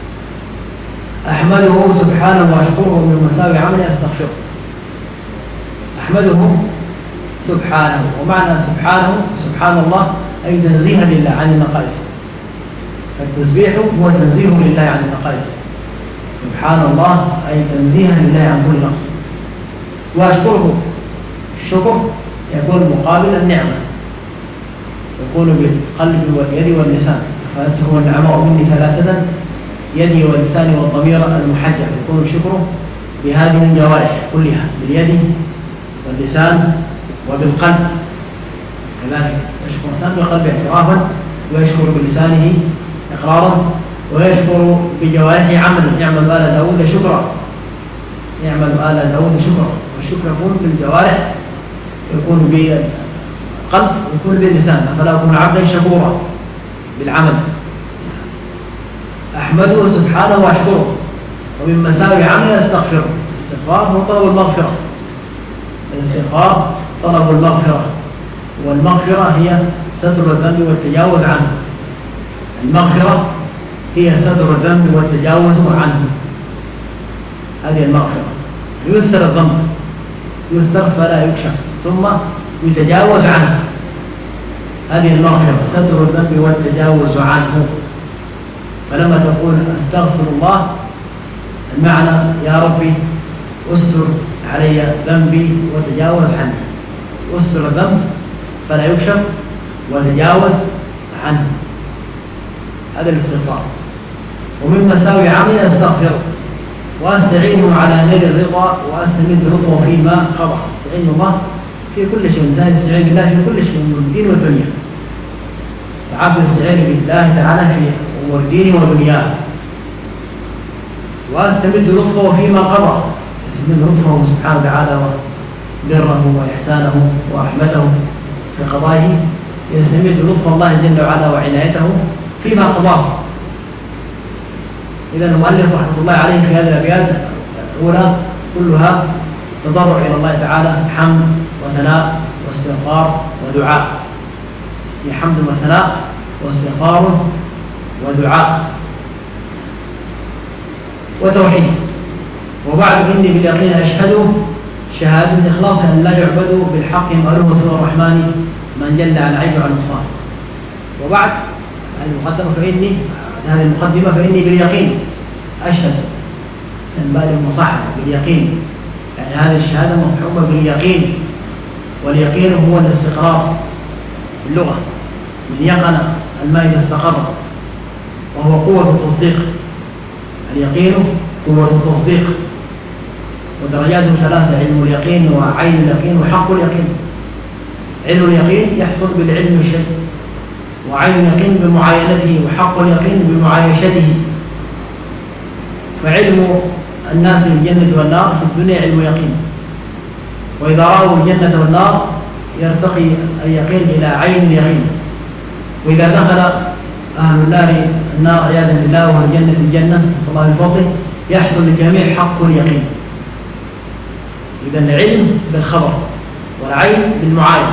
أحمده سبحانه وأشكره من مساوي عملي أستغفره. أحمده سبحانه، ومعنى سبحانه سبحان الله أي تنزيها لله عن النقائص. فالتسبيح هو تنزيه لله عن النقائص. سبحان الله أي تنزيها لله عن كل نقص. وأشكره، الشكر يكون مقابل النعمة، يكون بالقلب واليد واللسان. فلتكن النعماء مني ثلاثة: يدي ولساني والضمير المحجب. يكون الشكر بهذه الجوارح كلها، باليد واللسان وبالقلب. كذلك يشكر الإنسان بقلبه اعترافا، ويشكر بلسانه إقرارا، ويشكر بجوارحه عملا. يعمل آل داود شكرا، يعمل آل داود شكرا. والشكر يكون بالجوارح، يكون بالقلب، ويكون باللسان. فلا يكون عبدا شكورا بالعمل. أحمده سبحانه وأشكره. ومن مساوي عمل أستغفره. الاستغفار هو طلب المغفرة. الاستغفار طلب المغفرة، والمغفرة هي ستر الذنب والتجاوز عنه. المغفرة هي ستر الذنب والتجاوز عنه. هذه المغفرة. يستر الذنب، يستر فلا يكشف، ثم يتجاوز عنه. هذه المغفرة، ستر الذنب والتجاوز عنه. فلما تقول أستغفر الله، المعنى يا ربي أستر علي ذنبي وتجاوز عني، أستر الذنب فلا يكشف وتجاوز عنه. هذا الاستغفار. ومن مساوي عملي أستغفر وأستعينه على نيل الرضا وأستمد لطفه فيما قضى. أستعين الله في كل شيء، الإنسان يستعين بالله في كل شيء من الدين والدنيا. العبد يستعين بالله تعالى في أمور دينه ودنياه. وأستمد لطفه فيما قضى، يستمد لطفه سبحانه وتعالى وبره وإحسانه ورحمته في قضائه، يستمد لطف الله جل وعلا وعنايته فيما قضاه. إذا المؤلف رحمة الله عليه في هذه الأبيات الأولى كلها تضرع إلى الله تعالى، حمد وثناء واستغفار ودعاء. هي حمد وثناء واستغفار ودعاء وتوحيد. وبعد إني باليقين أشهد شهادة إخلاص أن لا يعبد بالحق مألوه سوى الرحمن من جل عن عيب وعن نقصان. وبعد المقدمة فإني هذه المقدمة فإني باليقين أشهد من باب المصاحبة باليقين، يعني هذه الشهادة مصحوبة باليقين. واليقين هو الاستقرار باللغة، من يقن الماء إذا استقر، وهو قوة التصديق. اليقين قوة التصديق، ودرجاته ثلاثة: علم اليقين وعين اليقين وحق اليقين. علم اليقين يحصل بالعلم الشيء، وعين اليقين بمعاينته، وحق اليقين بمعايشته. فعلم الناس بالجنة والنار في الدنيا علم يقين، وإذا رأوا الجنة والنار يرتقي اليقين إلى عين اليقين. وإذا دخل أهل النار النار عياذا بالله وأهل الجنة الجنة نسأل الله من فضله، يحصل للجميع حق اليقين. إذا العلم بالخبر والعين بالمعاينة،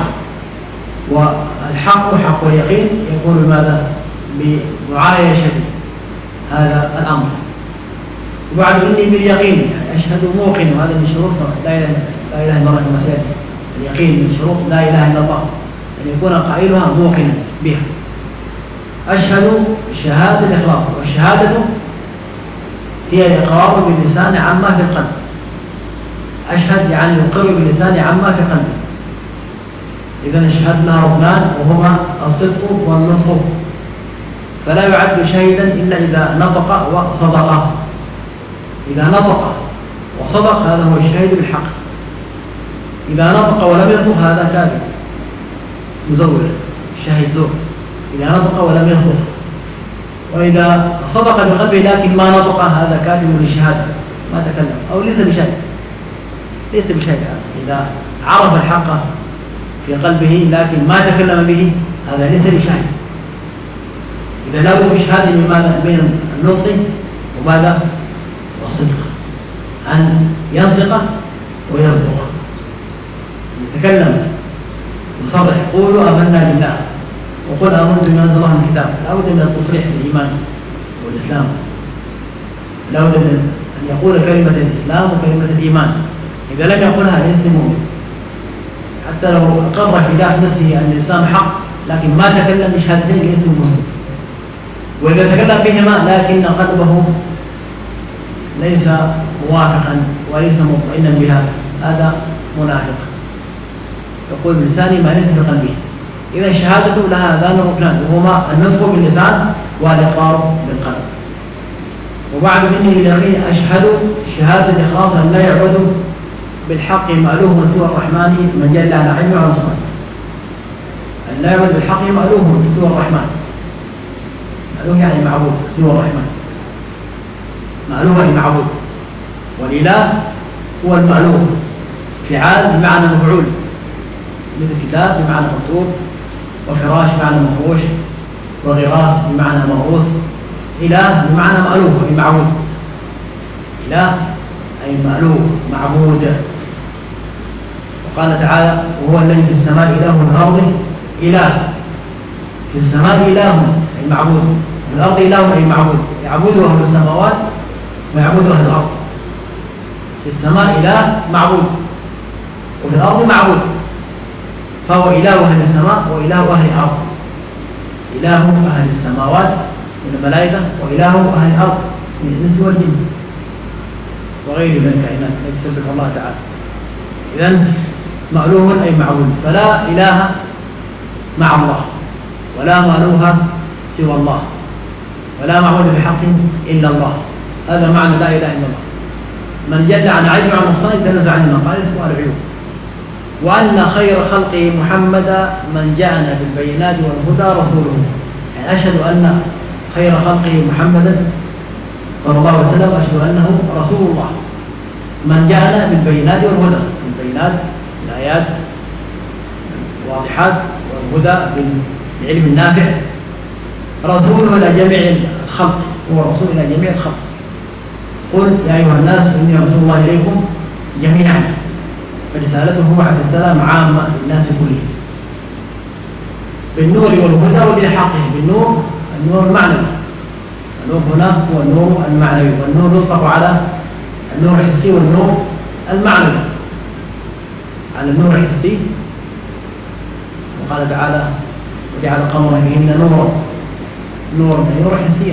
والحق حق اليقين يقول ماذا؟ بمعايشة هذا الأمر. وبعد إني باليقين يعني أشهد موقن، وهذا من شروط لا إله إلا الله كما سيأتي. اليقين من شروط لا إله إلا الله أن يكون قائلها موقنا بها. أشهد شهادة الإخلاص، والشهادة هي الإقرار باللسان عما في القلب. أشهد يعني يقر باللسان عما في قلبه. إذن الشهادة لها ركنان، وهما الصدق والنطق، فلا يعد شهيدا إلا إذا نطق وصدق. إذا نطق وصدق هذا هو الشهيد بالحق. إذا نطق ولم يصدق هذا كاذب مزور، شاهد زور. إذا نطق ولم يصدق. وإذا صدق بقلبه لكن ما نطق هذا كاذب للشهادة، ما تكلم أو ليس بشهيد، ليس بشهيد. إذا عرف الحق في قلبه لكن ما تكلم به هذا ليس بشهيد. إذا لا بد بشهادة بين النطق وماذا؟ والصدق، أن ينطق ويصدق، يتكلم وصرح. قولوا آمنا بالله وقل آمنت بما أنزل الله من كتاب. لا بد من التصريح بالإيمان والإسلام، لا بد من أن يقول كلمة الإسلام وكلمة الإيمان. إذا لم يقولها ليس مؤمن، حتى لو أقر في داخل نفسه أن الإسلام حق لكن ما تكلم بشهادتين ليس مسلم. وإذا تكلم بهما لكن قلبه ليس موافقا وليس مطمئنا بها هذا منافق، يقول بلسانه ما ليس بقلبه. إذا الشهادة لها هذان ركنان، وهما النطق باللسان والإقرار بالقلب. وبعد منه باليقين أشهد شهادة الإخلاص أن لا يعبد بالحق مألوه سوى الرحمن من جل على علم وعن نقصان. أن لا يعبد بالحق مألوه سوى الرحمن. مألوه يعني معبود سوى الرحمن، مألوه يعني معبود. والإله هو المألوه، فعال بمعنى مفعول، مثل كتاب بمعنى مكتوب، وفراش بمعنى مفروش، وغراس بمعنى مغروس. إله بمعنى مألوه أي معبود. إله أي مألوه معبود. وقال تعالى وهو الذي في السماء إله وفي الأرض إله. في السماء إله أي معبود، في الأرض إله أي معبود، يعبد أهل السماوات ويعبد أهل الأرض. في السماء إله معبود، وفي الأرض معبود، فهو إله أهل السماء وإله أهل الأرض. إله أهل السماوات من الملائكة، وإله أهل الأرض من الإنس والجن وغير من الكائنات التي سبح الله تعالى. إذن مألوه أي معبود، فلا إله مع الله ولا مألوه سوى الله ولا معبود بحق إلا الله. هذا معنى لا إله إلا الله. من جل عن عيب عن نقصان تنزع عن النقائص والعيوب. وأن خير خلقه محمدا من جاءنا بالبينات والهدى رسوله. يعني أشهد أن خير خلقه محمدا صلى الله عليه وسلم، أشهد أنه رسول الله من جاءنا بالبينات والهدى. البينات الآيات واضحات، والهدى بالعلم النافع. رسول إلى جميع الخلق، هو رسول إلى جميع الخلق. قل يا أيها الناس إني رسول الله إليكم جميعا، فرسالته عليه السلام عامة للناس كلهم بالنور والهدى وبحقه. بالنور، النور المعنوي. النور هنا هو النور المعنوي، والنور يطلق على النور الحسي والنور المعنوي. على النور الحسي وقال تعالى وجعل القمر فيهن نورا، نور حسيا،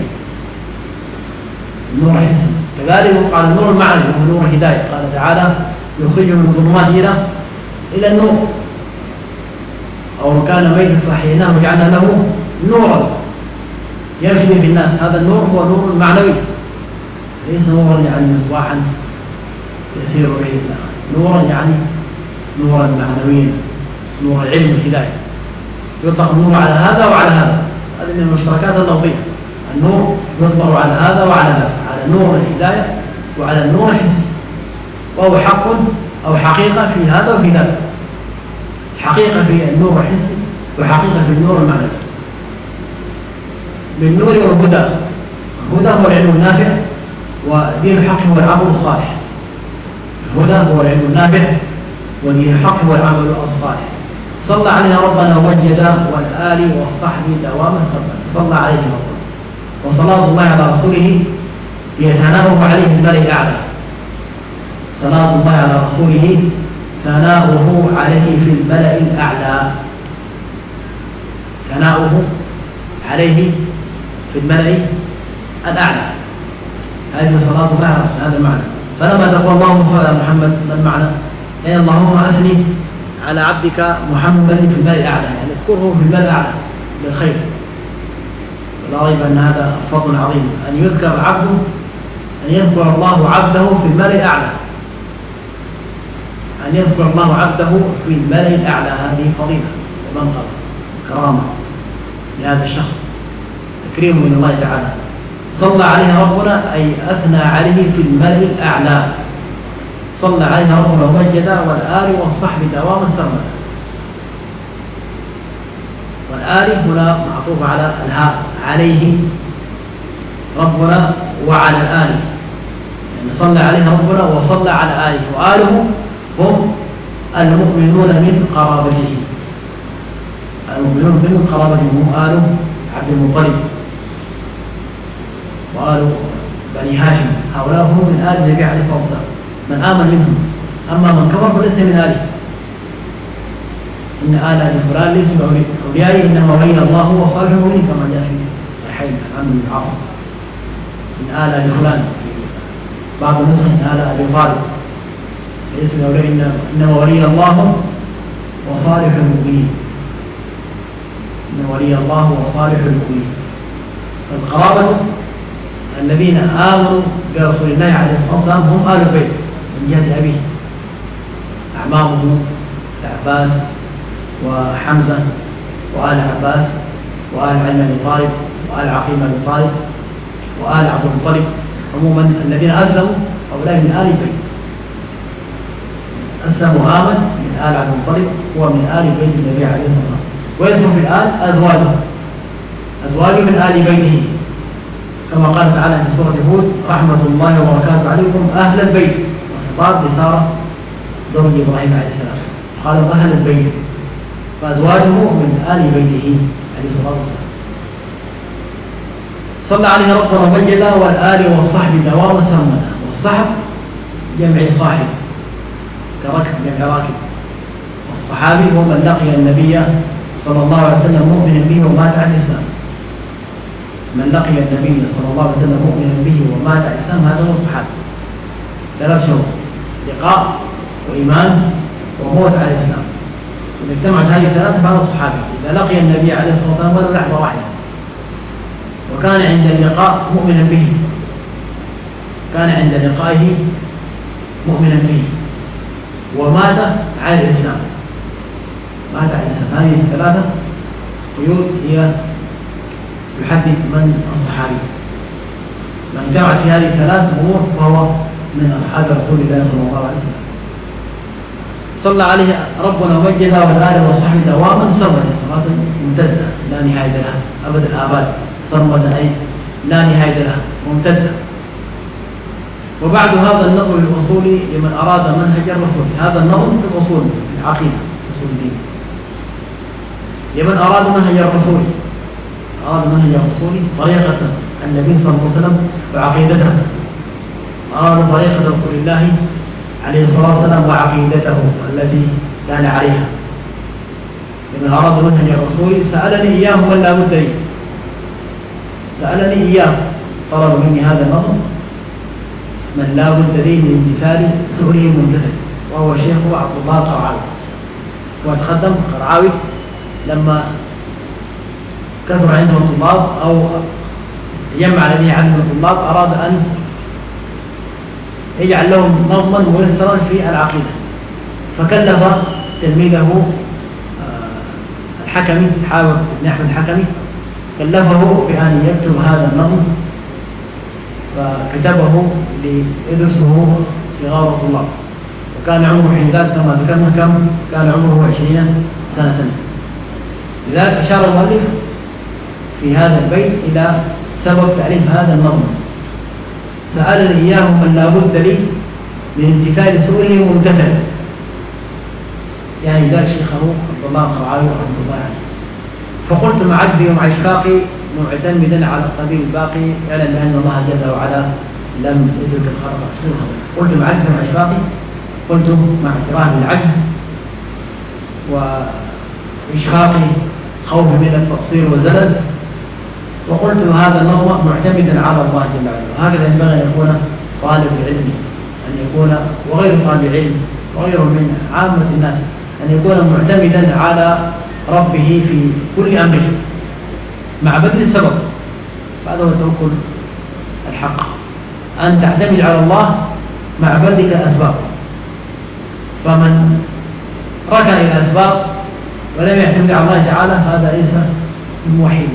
النور الحسي. كذلك قال النور المعنوي وهو نور الهداية، قال تعالى يخرج من الظلمات إلى النور. أو كان ميتا فأحييناه وجعلنا له نورا يمشي في الناس. هذا النور هو نور المعنوي، ليس نورا يعني مصباحا يسير به، نورا يعني نورا معنويا، نور العلم والهداية. يطلق النور على هذا وعلى هذا، هذه من المشتركات اللفظية. النور يطلق على هذا وعلى هذا، على نور الهداية وعلى النور الحسي، وهو حق أو حقيقة في هذا وفي ذاك. حقيقة في النور الحسي وحقيقة في النور المعنوي. بالنور والهدى. الهدى هو العلم النافع، ودين الحق هو العمل الصالح. الهدى هو العلم النافع، ودين الحق هو العمل الصالح. صلى عليها ربنا ومجدا والآل وصحبه دواما صلى عليه ربنا. وصلاة الله على رسوله يتناوب عليه الملأ الأعلى. صلاة الله على رسوله ثناؤه عليه في الملأ الأعلى. ثناؤه عليه في الملأ الأعلى، هذه صلاة الله على رسوله، هذا المعنى. فلما تقول اللهم صل على محمد، ما المعنى؟ يعني اللهم أثني على عبدك محمد في الملأ الأعلى، يعني اذكره في الملأ الأعلى بالخير. ولا ريب أن هذا فضل عظيم، أن يذكر عبده، أن يذكر الله عبده في الملأ الأعلى، أن يذكر الله عبده في الملأ الأعلى. هذه فضيلة ومنقبة كرامة لهذا الشخص، تكريم من الله تعالى. صلى عليه ربنا أي أثنى عليه في الملأ الأعلى. صلى عليه ربنا ومجدا والآل والصحب دوام السرمد. والآل هنا معطوف على الهاء، عليه ربنا وعلى الآل، يعني صلى عليه ربنا وصلى على آله. وآله هم المؤمنون من قرابته، المؤمنون من قرابته هم آل عبد المطلب وآل بني هاشم. هؤلاء هم من آل النبي عليه الصلاة والسلام، من آمن منهم. أما من كفر فليس من آله. إن آل أبي فلان ليسوا أوليائي، إنما ولي الله وصالح المؤمنين كما جاء في صحيحين عن عمرو بن العاص. من آل أبي فلان، بعض النسخ من آل أبي طالب ليسوا أوليائي، إنما ولي الله وصالح المؤمنين. إن ولي الله وصالح المؤمنين. فالقرابة الذين آمنوا برسول الله عليه الصلاة والسلام هم آل البيت من جهة أبيه، أعمامه العباس وحمزة وآل عباس وآل علي بن طالب وآل عقيل بن طالب وآل عبد المطلب. عموما الذين أسلموا هؤلاء من آل البيت. أسلموا آمن من آل عبد المطلب ومن آل بيت النبي عليه الصلاة والسلام. ويذكر في الآل أزواجه من آل بيته، كما قال تعالى في سورة هود رحمة الله وبركاته عليكم أهل البيت، وخطاب لسارة زوج إبراهيم عليه السلام، قال أهل البيت، فأزواجه من آل بيته عليه الصلاة والسلام. صلى عليه ربنا مجدا والآل والصحب دوام سرمدا. والصحب جمع صاحب كركب جمع راكب. والصحابي هو من لقي النبي صلى الله عليه وسلم مؤمنا به ومات على الإسلام. من لقي النبي صلى الله عليه وسلم مؤمنا به ومات على الإسلام، هذا هو الصحابي. 3 شروط: لقاء وإيمان وموت على الإسلام. إذا اجتمعت هذه الثلاثة فهو الصحابي. إذا لقي النبي عليه الصلاة والسلام ولو لحظة واحدة وكان عند اللقاء مؤمنا به، كان عند لقائه مؤمنا به ومات على الإسلام، مات على الإسلام. هذه الثلاثة قيود هي يحدد من الصحابي. من جمع في هذه الثلاث أمور فهو من أصحاب رسول الله صلى الله عليه وسلم. صلى عليه ربنا ومجده والآله والصحبه دواما سرمدا صلاة ممتدة لا نهاية لها أبد الآباد، سرمدا أي لا نهاية لها ممتدة. وبعد هذا النظم الأصولي لمن أراد منهج الرسول، هذا النظم في الأصول في العقيدة أصول الدين لمن أراد منهج الرسول، أراد منهج الرسول طريقة النبي صلى الله عليه وسلم وعقيدته، أراد طريقة رسول الله عليه الصلاة والسلام وعقيدته التي كان عليها. لمن أراد منهج الرسول سألني إياه من لا بد لي، سألني إياه طلب مني هذا النظم من لا بد لي من امتثال سؤله الممتثل، وهو شيخه عبد الله القرعاوي. وتقدم القرعاوي لما كثر عنده الطلاب أو جمع لديه عدد من الطلاب أراد أن يجعل لهم نظما ميسرا في العقيدة، فكلف تلميذه الحكمي حاوب بن أحمد الحكمي، كلفه بأن يكتب هذا النظم، فكتبه ليدرسه صغار الطلاب، وكان عمره حين ذلك كما ذكرنا كم كان عمره 20 سنة. لذلك أشار المؤلف في هذا البيت إلى سبب تأليف هذا النظم. سألني إياه من لا بد لي من امتثال سؤله وممتثل، يعني ذلك شيخه عبد الله القرعاوي رحمه الله عليه. فقلت مع عجبي ومع إشفاقي معتمدا على القدير الباقي اعلم بأن الله جل وعلا لم يترك الخلق أشهرها. قلت مع عجبي ومع إشفاقي، قلت مع اعتراف بالعجز وإشفاقي خوف من التقصير والزلل، وقلت هذا النظم معتمدا على الله جل وعلا. وهكذا ينبغي أن يكون طالب العلم، أن يكون وغير طالب العلم وغيره من عامة الناس أن يكون معتمدا على ربه في كل أمره مع بذل السبب، هذا هو توكل الحق، أن تعتمد على الله مع بذل الأسباب. فمن ركن إلى الأسباب ولم يعتمد على الله تعالى هذا ليس الموحد.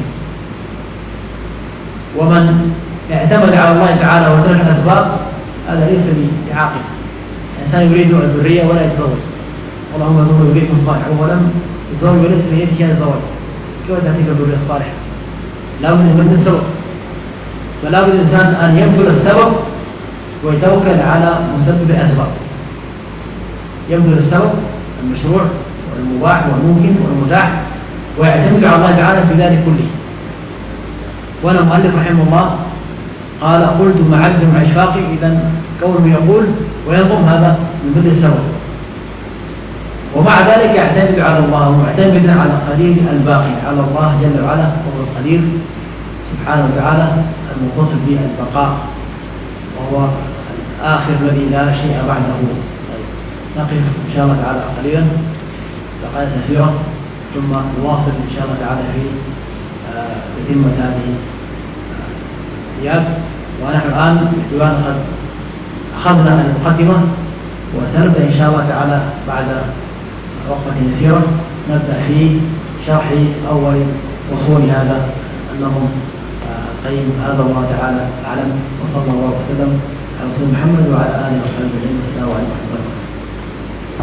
ومن اعتمد على الله تعالى وترك الأسباب هذا ليس بعاقل. الإنسان يريد الذرية ولا يتزوج، اللهم ارزقنا ذرية صالحة وهو لم يتزوج وليس بيده الزواج، كيف تأتيك الذرية الصالحة؟ لا بد من السبب، فلا بد الإنسان أن يبذل السبب ويتوكل على مسبب الأسباب، يبذل السبب المشروع والمباح والممكن والمتاح ويعتمد على الله تعالى في ذلك كله. وانا المؤلف رحمه الله قال قلت مع عجز مع إشفاقي، إذن كونه يقول وينظم هذا من بذل السبب، ومع ذلك يعتمد على الله معتمدا على القدير الباقي، على الله جل وعلا وهو القدير سبحانه وتعالى المتصف بالبقاء وهو الآخر الذي لا شيء بعده. نقف إن شاء الله تعالى قليلا دقائق يسيرة ثم نواصل إن شاء الله تعالى في تتمة هذه الأبيات. ونحن الآن باعتبار قد أخذنا المقدمة وسنبدأ إن شاء الله تعالى بعد وقفة يسيرة نبدأ في شرح أول وصول هذا النظم القيم. هذا الله تعالى أعلم، وصلى الله وسلم على رسول محمد وعلى آله وصحبه أجمعين.